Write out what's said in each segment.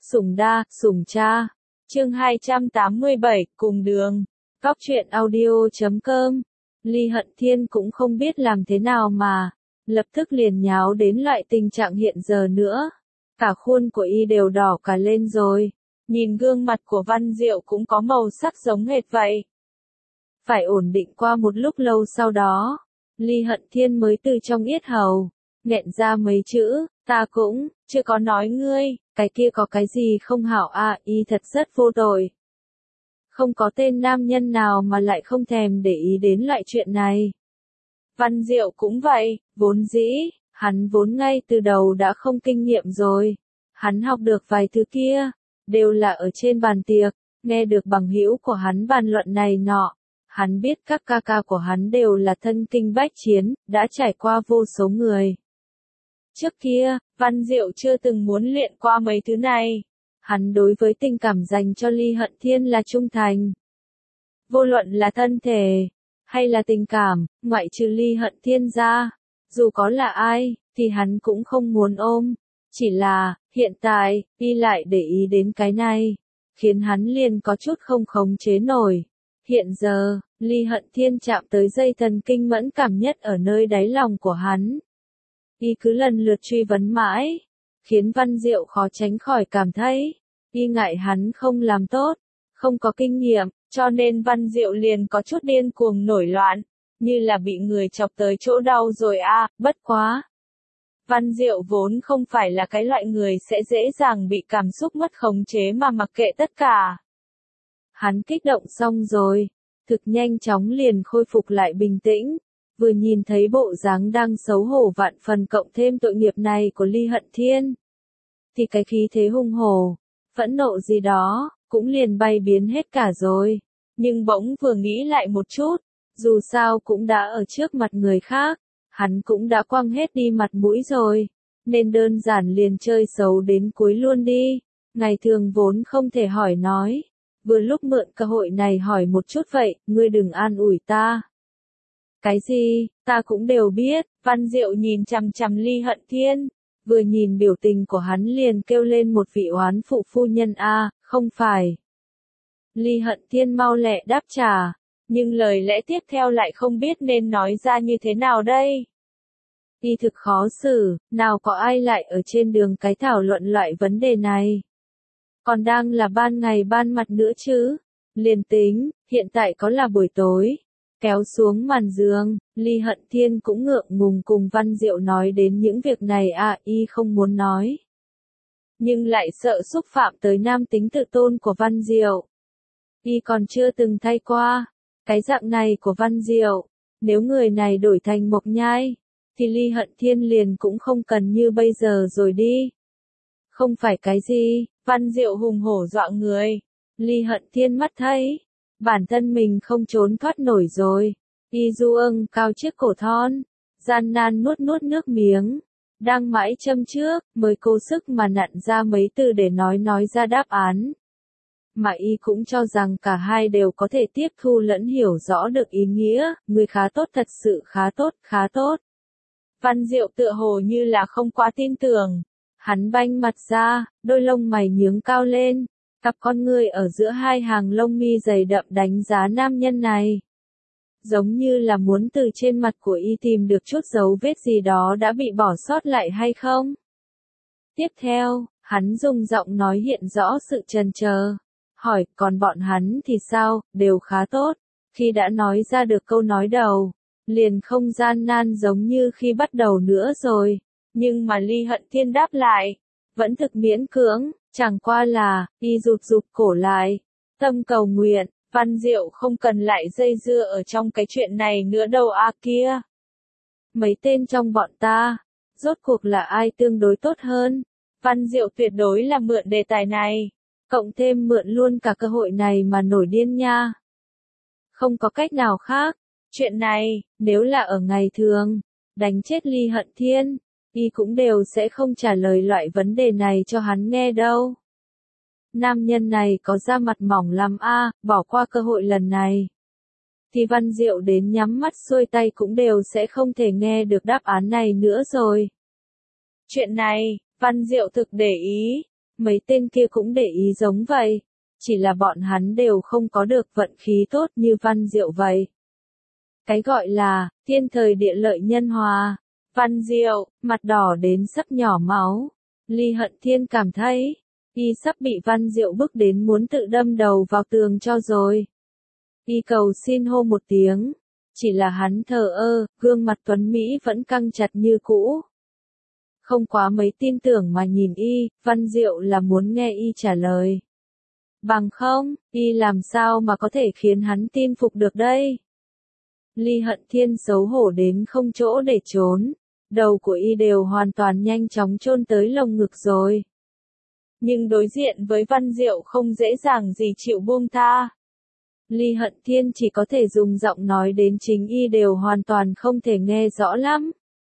Sủng đa, sủng cha. Chương 287, cùng đường. Góc truyện audio.com. Ly Hận Thiên cũng không biết làm thế nào mà, lập tức liền nháo đến loại tình trạng hiện giờ nữa. Cả khuôn của y đều đỏ cả lên rồi. Nhìn gương mặt của Văn Diệu cũng có màu sắc giống hệt vậy. Phải ổn định qua một lúc lâu sau đó, Ly Hận Thiên mới từ trong yết hầu nghẹn ra mấy chữ, ta cũng chưa có nói ngươi, cái kia có cái gì không hảo à, y thật rất vô tội. Không có tên nam nhân nào mà lại không thèm để ý đến loại chuyện này. Văn Diệu cũng vậy, vốn dĩ, hắn vốn ngay từ đầu đã không kinh nghiệm rồi. Hắn học được vài thứ kia, đều là ở trên bàn tiệc, nghe được bằng hữu của hắn bàn luận này nọ. Hắn biết các ca ca của hắn đều là thân kinh bách chiến, đã trải qua vô số người. Trước kia, Văn Diệu chưa từng muốn luyện qua mấy thứ này. Hắn đối với tình cảm dành cho Ly Hận Thiên là trung thành. Vô luận là thân thể, hay là tình cảm, ngoại trừ Ly Hận Thiên ra, dù có là ai, thì hắn cũng không muốn ôm. Chỉ là, hiện tại, y lại để ý đến cái này, khiến hắn liền có chút không khống chế nổi. Hiện giờ, Ly Hận Thiên chạm tới dây thần kinh mẫn cảm nhất ở nơi đáy lòng của hắn. Y cứ lần lượt truy vấn mãi, khiến Văn Diệu khó tránh khỏi cảm thấy, y ngại hắn không làm tốt, không có kinh nghiệm, cho nên Văn Diệu liền có chút điên cuồng nổi loạn, như là bị người chọc tới chỗ đau rồi à, bất quá. Văn Diệu vốn không phải là cái loại người sẽ dễ dàng bị cảm xúc mất khống chế mà mặc kệ tất cả. Hắn kích động xong rồi, thực nhanh chóng liền khôi phục lại bình tĩnh, vừa nhìn thấy bộ dáng đang xấu hổ vạn phần cộng thêm tội nghiệp này của Ly Hận Thiên. Thì cái khí thế hung hổ, phẫn nộ gì đó, cũng liền bay biến hết cả rồi. Nhưng bỗng vừa nghĩ lại một chút, dù sao cũng đã ở trước mặt người khác, hắn cũng đã quăng hết đi mặt mũi rồi, nên đơn giản liền chơi xấu đến cuối luôn đi. Ngày thường vốn không thể hỏi nói, vừa lúc mượn cơ hội này hỏi một chút vậy, ngươi đừng an ủi ta. Cái gì, ta cũng đều biết. Văn Diệu nhìn chằm chằm Ly Hận Thiên, vừa nhìn biểu tình của hắn liền kêu lên một vị oán phụ phu nhân a, không phải. Ly Hận Thiên mau lẹ đáp trả, nhưng lời lẽ tiếp theo lại không biết nên nói ra như thế nào đây. Y thực khó xử, nào có ai lại ở trên đường cái thảo luận loại vấn đề này. Còn đang là ban ngày ban mặt nữa chứ. Liền tính, hiện tại có là buổi tối. Kéo xuống màn giường, Ly Hận Thiên cũng ngượng ngùng cùng Văn Diệu nói đến những việc này à, y không muốn nói. Nhưng lại sợ xúc phạm tới nam tính tự tôn của Văn Diệu. Y còn chưa từng thay qua cái dạng này của Văn Diệu. Nếu người này đổi thành Mộc Nhai, thì Ly Hận Thiên liền cũng không cần như bây giờ rồi đi. Không phải cái gì, Văn Diệu hùng hổ dọa người. Ly Hận Thiên mắt thấy bản thân mình không trốn thoát nổi rồi. Y du ưng cao chiếc cổ thon, gian nan nuốt nuốt nước miếng, đang mãi châm trước, mới cố sức mà nặn ra mấy từ để nói ra đáp án. Mà y cũng cho rằng cả hai đều có thể tiếp thu lẫn hiểu rõ được ý nghĩa, người khá tốt, thật sự khá tốt, khá tốt. Văn Diệu tựa hồ như là không quá tin tưởng. Hắn banh mặt ra, đôi lông mày nhướng cao lên, cặp con ngươi ở giữa hai hàng lông mi dày đậm đánh giá nam nhân này. Giống như là muốn từ trên mặt của y tìm được chút dấu vết gì đó đã bị bỏ sót lại hay không. Tiếp theo, hắn dùng giọng nói hiện rõ sự chần chờ, hỏi, còn bọn hắn thì sao, đều khá tốt. Khi đã nói ra được câu nói đầu, liền không gian nan giống như khi bắt đầu nữa rồi. Nhưng mà Ly Hận Thiên đáp lại, vẫn thực miễn cưỡng, chẳng qua là, y rụt rụt cổ lại, tâm cầu nguyện, Văn Diệu không cần lại dây dưa ở trong cái chuyện này nữa đâu à kia. Mấy tên trong bọn ta, rốt cuộc là ai tương đối tốt hơn? Văn Diệu tuyệt đối là mượn đề tài này, cộng thêm mượn luôn cả cơ hội này mà nổi điên nha. Không có cách nào khác, chuyện này, nếu là ở ngày thường, đánh chết Ly Hận Thiên, y cũng đều sẽ không trả lời loại vấn đề này cho hắn nghe đâu. Nam nhân này có da mặt mỏng lắm a, bỏ qua cơ hội lần này. Thì Văn Diệu đến nhắm mắt xuôi tay cũng đều sẽ không thể nghe được đáp án này nữa rồi. Chuyện này, Văn Diệu thực để ý, mấy tên kia cũng để ý giống vậy. Chỉ là bọn hắn đều không có được vận khí tốt như Văn Diệu vậy. Cái gọi là, thiên thời địa lợi nhân hòa. Văn Diệu, mặt đỏ đến sắp nhỏ máu. Ly Hận Thiên cảm thấy, y sắp bị Văn Diệu bức đến muốn tự đâm đầu vào tường cho rồi. Y cầu xin hô một tiếng. Chỉ là hắn thờ ơ, gương mặt tuấn Mỹ vẫn căng chặt như cũ. Không quá mấy tin tưởng mà nhìn y, Văn Diệu là muốn nghe y trả lời. Bằng không, y làm sao mà có thể khiến hắn tin phục được đây? Ly Hận Thiên xấu hổ đến không chỗ để trốn, đầu của y đều hoàn toàn nhanh chóng chôn tới lồng ngực rồi. Nhưng đối diện với Văn Diệu không dễ dàng gì chịu buông tha. Ly Hận Thiên chỉ có thể dùng giọng nói đến chính y đều hoàn toàn không thể nghe rõ lắm.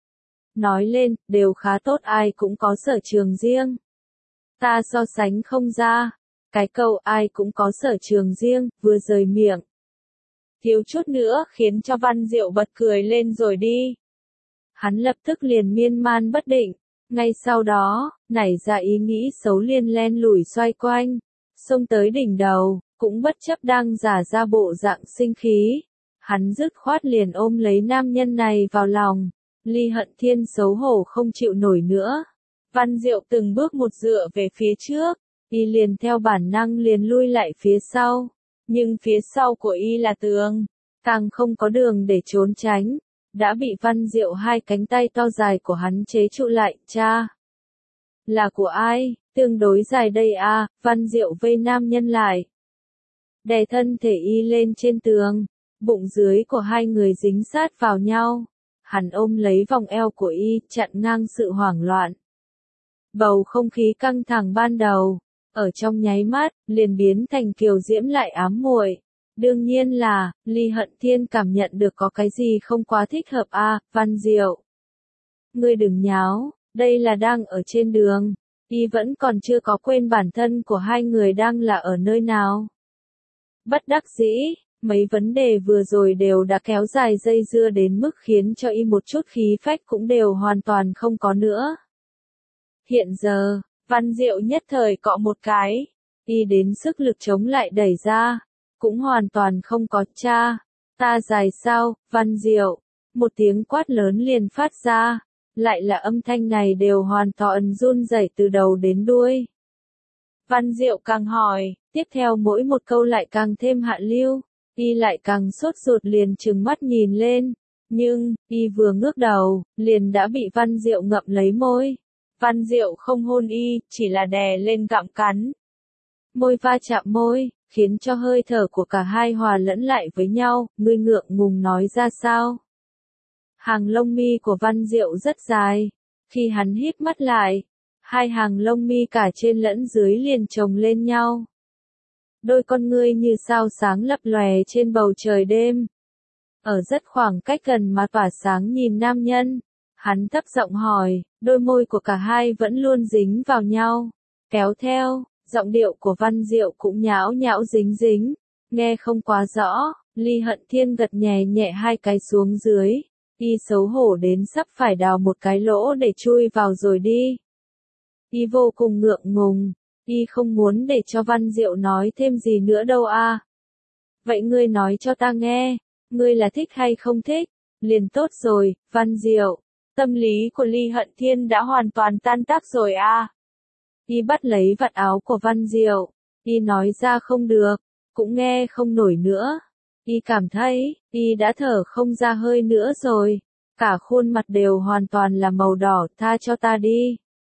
Nói lên, đều khá tốt, ai cũng có sở trường riêng. Ta so sánh không ra. Cái câu ai cũng có sở trường riêng, vừa rời miệng. Thiếu chút nữa khiến cho Văn Diệu bật cười lên rồi đi. Hắn lập tức liền miên man bất định. Ngay sau đó, nảy ra ý nghĩ xấu liền len lủi xoay quanh. Xông tới đỉnh đầu, cũng bất chấp đang giả ra bộ dạng sinh khí. Hắn dứt khoát liền ôm lấy nam nhân này vào lòng. Ly Hận Thiên xấu hổ không chịu nổi nữa. Văn Diệu từng bước một dựa về phía trước. Y liền theo bản năng liền lui lại phía sau. Nhưng phía sau của y là tường. Càng không có đường để trốn tránh. Đã bị Văn Diệu hai cánh tay to dài của hắn chế trụ lại. Cha! Là của ai? Tương đối dài đây à? Văn Diệu vây nam nhân lại. Đè thân thể y lên trên tường. Bụng dưới của hai người dính sát vào nhau. Hắn ôm lấy vòng eo của y, chặn ngang sự hoảng loạn. Bầu không khí căng thẳng ban đầu, ở trong nháy mắt, liền biến thành kiều diễm lại ám muội. Đương nhiên là, Ly Hận Thiên cảm nhận được có cái gì không quá thích hợp à, Văn Diệu. Ngươi đừng nháo, đây là đang ở trên đường, y vẫn còn chưa có quên bản thân của hai người đang là ở nơi nào. Bất đắc dĩ, mấy vấn đề vừa rồi đều đã kéo dài dây dưa đến mức khiến cho y một chút khí phách cũng đều hoàn toàn không có nữa. Hiện giờ, Văn Diệu nhất thời cọ một cái, y đến sức lực chống lại đẩy ra, cũng hoàn toàn không có. Cha, ta dài sao, Văn Diệu, một tiếng quát lớn liền phát ra, lại là âm thanh này đều hoàn toàn run rẩy từ đầu đến đuôi. Văn Diệu càng hỏi, tiếp theo mỗi một câu lại càng thêm hạ lưu, y lại càng sốt ruột liền trừng mắt nhìn lên, nhưng, y vừa ngước đầu, liền đã bị Văn Diệu ngậm lấy môi. Văn Diệu không hôn y, chỉ là đè lên gặm cắn. Môi va chạm môi, khiến cho hơi thở của cả hai hòa lẫn lại với nhau, ngươi ngượng ngùng nói ra sao. Hàng lông mi của Văn Diệu rất dài, khi hắn híp mắt lại, hai hàng lông mi cả trên lẫn dưới liền chồng lên nhau. Đôi con ngươi như sao sáng lập lòe trên bầu trời đêm. Ở rất khoảng cách gần mà tỏa sáng nhìn nam nhân. Hắn thấp giọng hỏi, đôi môi của cả hai vẫn luôn dính vào nhau. Kéo theo, giọng điệu của Văn Diệu cũng nhão nhão dính dính. Nghe không quá rõ, Ly Hận Thiên gật nhẹ nhẹ hai cái xuống dưới. Y xấu hổ đến sắp phải đào một cái lỗ để chui vào rồi đi. Y vô cùng ngượng ngùng. Y không muốn để cho Văn Diệu nói thêm gì nữa đâu à. Vậy ngươi nói cho ta nghe, ngươi là thích hay không thích? Liền tốt rồi, Văn Diệu. Tâm lý của Ly Hận Thiên đã hoàn toàn tan tác rồi à. Y bắt lấy vạt áo của Văn Diệu. Y nói ra không được, cũng nghe không nổi nữa. Y cảm thấy, y đã thở không ra hơi nữa rồi. Cả khuôn mặt đều hoàn toàn là màu đỏ, tha cho ta đi.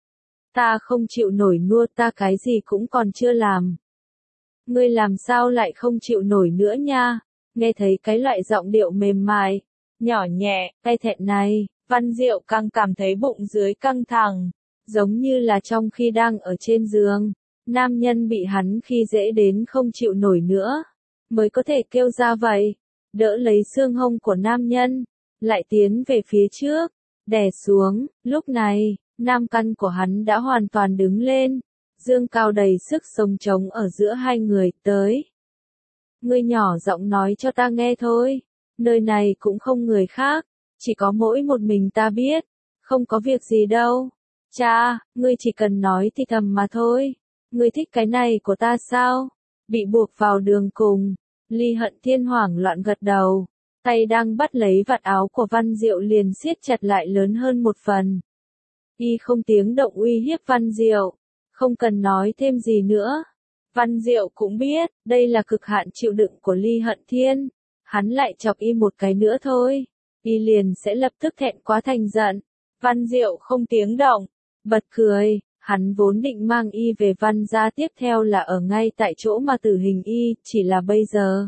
Ta không chịu nổi nua, ta cái gì cũng còn chưa làm. Ngươi làm sao lại không chịu nổi nữa nha? Nghe thấy cái loại giọng điệu mềm mại, nhỏ nhẹ, cay thẹn này, Văn Diệu càng cảm thấy bụng dưới căng thẳng, giống như là trong khi đang ở trên giường, nam nhân bị hắn khi dễ đến không chịu nổi nữa, mới có thể kêu ra vậy. Đỡ lấy xương hông của nam nhân, lại tiến về phía trước, đè xuống, lúc này, nam căn của hắn đã hoàn toàn đứng lên, dương cao đầy sức sống trống ở giữa hai người, tới. Ngươi nhỏ giọng nói cho ta nghe thôi, nơi này cũng không người khác, chỉ có mỗi một mình ta biết, không có việc gì đâu. Cha, ngươi chỉ cần nói thì thầm mà thôi. Ngươi thích cái này của ta sao? Bị buộc vào đường cùng. Ly Hận Thiên hoảng loạn gật đầu. Tay đang bắt lấy vạt áo của Văn Diệu liền siết chặt lại lớn hơn một phần. Y không tiếng động uy hiếp Văn Diệu. Không cần nói thêm gì nữa. Văn Diệu cũng biết, đây là cực hạn chịu đựng của Ly Hận Thiên. Hắn lại chọc Y một cái nữa thôi. Y liền sẽ lập tức thẹn quá thành giận. Văn Diệu không tiếng động. Bật cười, hắn vốn định mang Y về Văn gia tiếp theo là ở ngay tại chỗ mà tử hình Y, chỉ là bây giờ.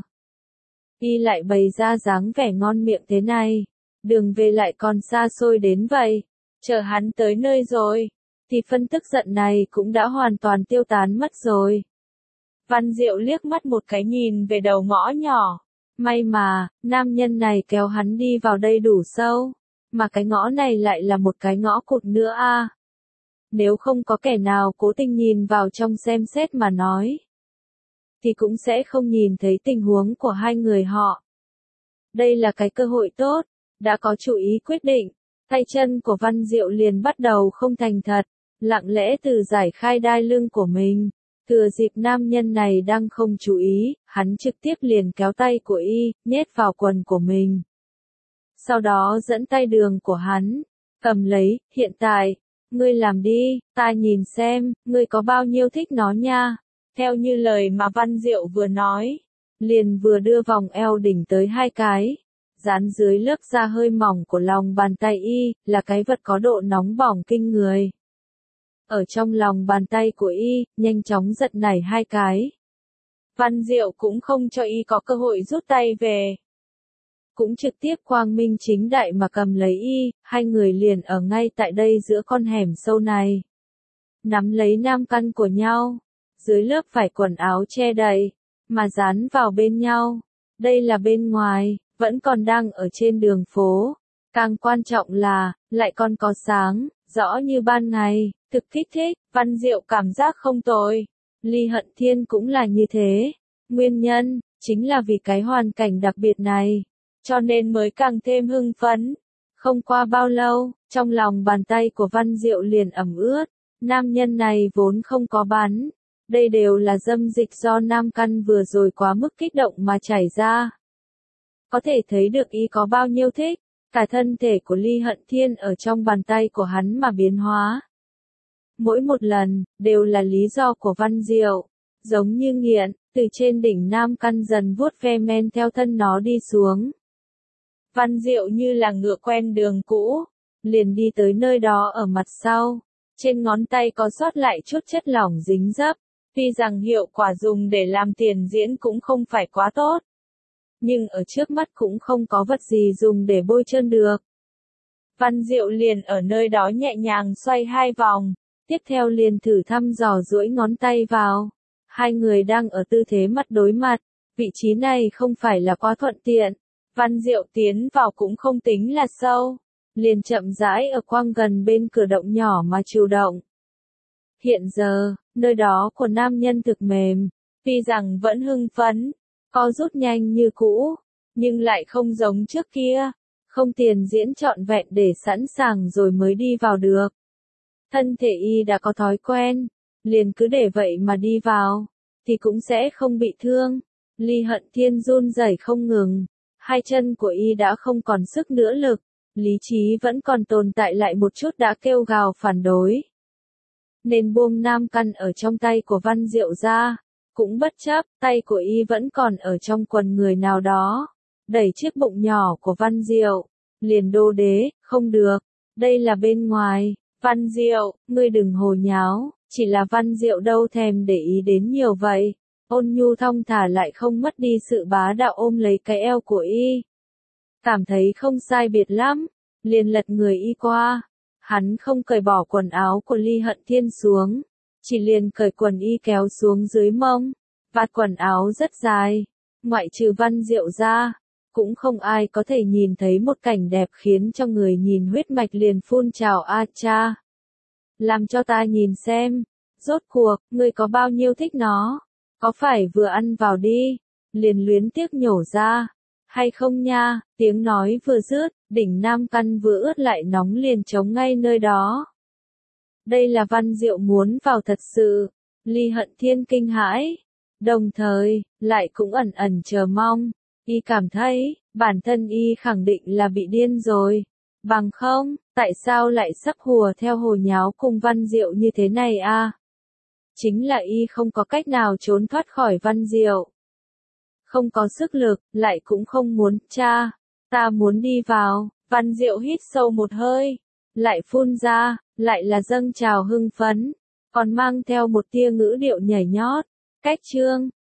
Y lại bày ra dáng vẻ ngon miệng thế này. Đường về lại còn xa xôi đến vậy. Chờ hắn tới nơi rồi, thì phân tức giận này cũng đã hoàn toàn tiêu tán mất rồi. Văn Diệu liếc mắt một cái nhìn về đầu ngõ nhỏ. May mà, nam nhân này kéo hắn đi vào đây đủ sâu. Mà cái ngõ này lại là một cái ngõ cụt nữa a. Nếu không có kẻ nào cố tình nhìn vào trong xem xét mà nói, thì cũng sẽ không nhìn thấy tình huống của hai người họ. Đây là cái cơ hội tốt, đã có chủ ý quyết định. Tay chân của Văn Diệu liền bắt đầu không thành thật, lặng lẽ từ giải khai đai lưng của mình. Thừa dịp nam nhân này đang không chú ý, hắn trực tiếp liền kéo tay của Y, nhét vào quần của mình. Sau đó dẫn tay đường của hắn, cầm lấy, hiện tại, ngươi làm đi, ta nhìn xem, ngươi có bao nhiêu thích nó nha. Theo như lời mà Văn Diệu vừa nói, liền vừa đưa vòng eo đỉnh tới hai cái. Dán dưới lớp da hơi mỏng của lòng bàn tay Y, là cái vật có độ nóng bỏng kinh người. Ở trong lòng bàn tay của Y, nhanh chóng giật nảy hai cái. Văn Diệu cũng không cho Y có cơ hội rút tay về. Cũng trực tiếp quang minh chính đại mà cầm lấy Y, hai người liền ở ngay tại đây giữa con hẻm sâu này. Nắm lấy nam căn của nhau, dưới lớp vải quần áo che đậy, mà dán vào bên nhau. Đây là bên ngoài, vẫn còn đang ở trên đường phố. Càng quan trọng là, lại còn có sáng, rõ như ban ngày, thực kích thích, Văn Diệu cảm giác không tồi. Ly Hận Thiên cũng là như thế. Nguyên nhân, chính là vì cái hoàn cảnh đặc biệt này. Cho nên mới càng thêm hưng phấn. Không qua bao lâu, trong lòng bàn tay của Văn Diệu liền ẩm ướt. Nam nhân này vốn không có bắn. Đây đều là dâm dịch do nam căn vừa rồi quá mức kích động mà chảy ra. Có thể thấy được Y có bao nhiêu thích. Cả thân thể của Ly Hận Thiên ở trong bàn tay của hắn mà biến hóa. Mỗi một lần, đều là lý do của Văn Diệu. Giống như nghiện, từ trên đỉnh nam căn dần vuốt ve men theo thân nó đi xuống. Văn Diệu như là ngựa quen đường cũ, liền đi tới nơi đó ở mặt sau. Trên ngón tay có sót lại chút chất lỏng dính dấp. Tuy rằng hiệu quả dùng để làm tiền diễn cũng không phải quá tốt. Nhưng ở trước mắt cũng không có vật gì dùng để bôi trơn được. Văn Diệu liền ở nơi đó nhẹ nhàng xoay hai vòng. Tiếp theo liền thử thăm dò duỗi ngón tay vào. Hai người đang ở tư thế mặt đối mặt. Vị trí này không phải là quá thuận tiện. Văn Diệu tiến vào cũng không tính là sâu. Liền chậm rãi ở quang gần bên cửa động nhỏ mà chủ động. Hiện giờ, nơi đó của nam nhân thực mềm. Tuy rằng vẫn hưng phấn, co rút nhanh như cũ, nhưng lại không giống trước kia. Không tiền diễn trọn vẹn để sẵn sàng rồi mới đi vào được. Thân thể Y đã có thói quen, liền cứ để vậy mà đi vào, thì cũng sẽ không bị thương. Ly Hận Thiên run rẩy không ngừng, hai chân của Y đã không còn sức nữa lực, lý trí vẫn còn tồn tại lại một chút đã kêu gào phản đối. Nên buông nam căn ở trong tay của Văn Diệu ra, cũng bất chấp, tay của Y vẫn còn ở trong quần người nào đó, đẩy chiếc bụng nhỏ của Văn Diệu, liền đô đế, không được, đây là bên ngoài. Văn Diệu, ngươi đừng hồ nháo, chỉ là Văn Diệu đâu thèm để ý đến nhiều vậy. Ôn nhu thong thả lại không mất đi sự bá đạo ôm lấy cái eo của Y. Cảm thấy không sai biệt lắm, liền lật người Y qua. Hắn không cởi bỏ quần áo của Ly Hận Thiên xuống, chỉ liền cởi quần Y kéo xuống dưới mông. Vạt quần áo rất dài, ngoại trừ Văn Diệu ra. Cũng không ai có thể nhìn thấy một cảnh đẹp khiến cho người nhìn huyết mạch liền phun trào a cha. Làm cho ta nhìn xem, rốt cuộc, ngươi có bao nhiêu thích nó, có phải vừa ăn vào đi, liền luyến tiếc nhổ ra, hay không nha, tiếng nói vừa dứt, đỉnh nam căn vừa ướt lại nóng liền trống ngay nơi đó. Đây là Văn Diệu muốn vào thật sự, Ly Hận Thiên kinh hãi, đồng thời, lại cũng ẩn ẩn chờ mong. Y cảm thấy, bản thân y khẳng định là bị điên rồi. Bằng không, tại sao lại sắp hùa theo hồ nháo cùng Văn Diệu như thế này a? Chính là y không có cách nào trốn thoát khỏi Văn Diệu. Không có sức lực, lại cũng không muốn, cha, ta muốn đi vào. Văn Diệu hít sâu một hơi, lại phun ra, lại là dâng trào hưng phấn, còn mang theo một tia ngữ điệu nhảy nhót. Cách chương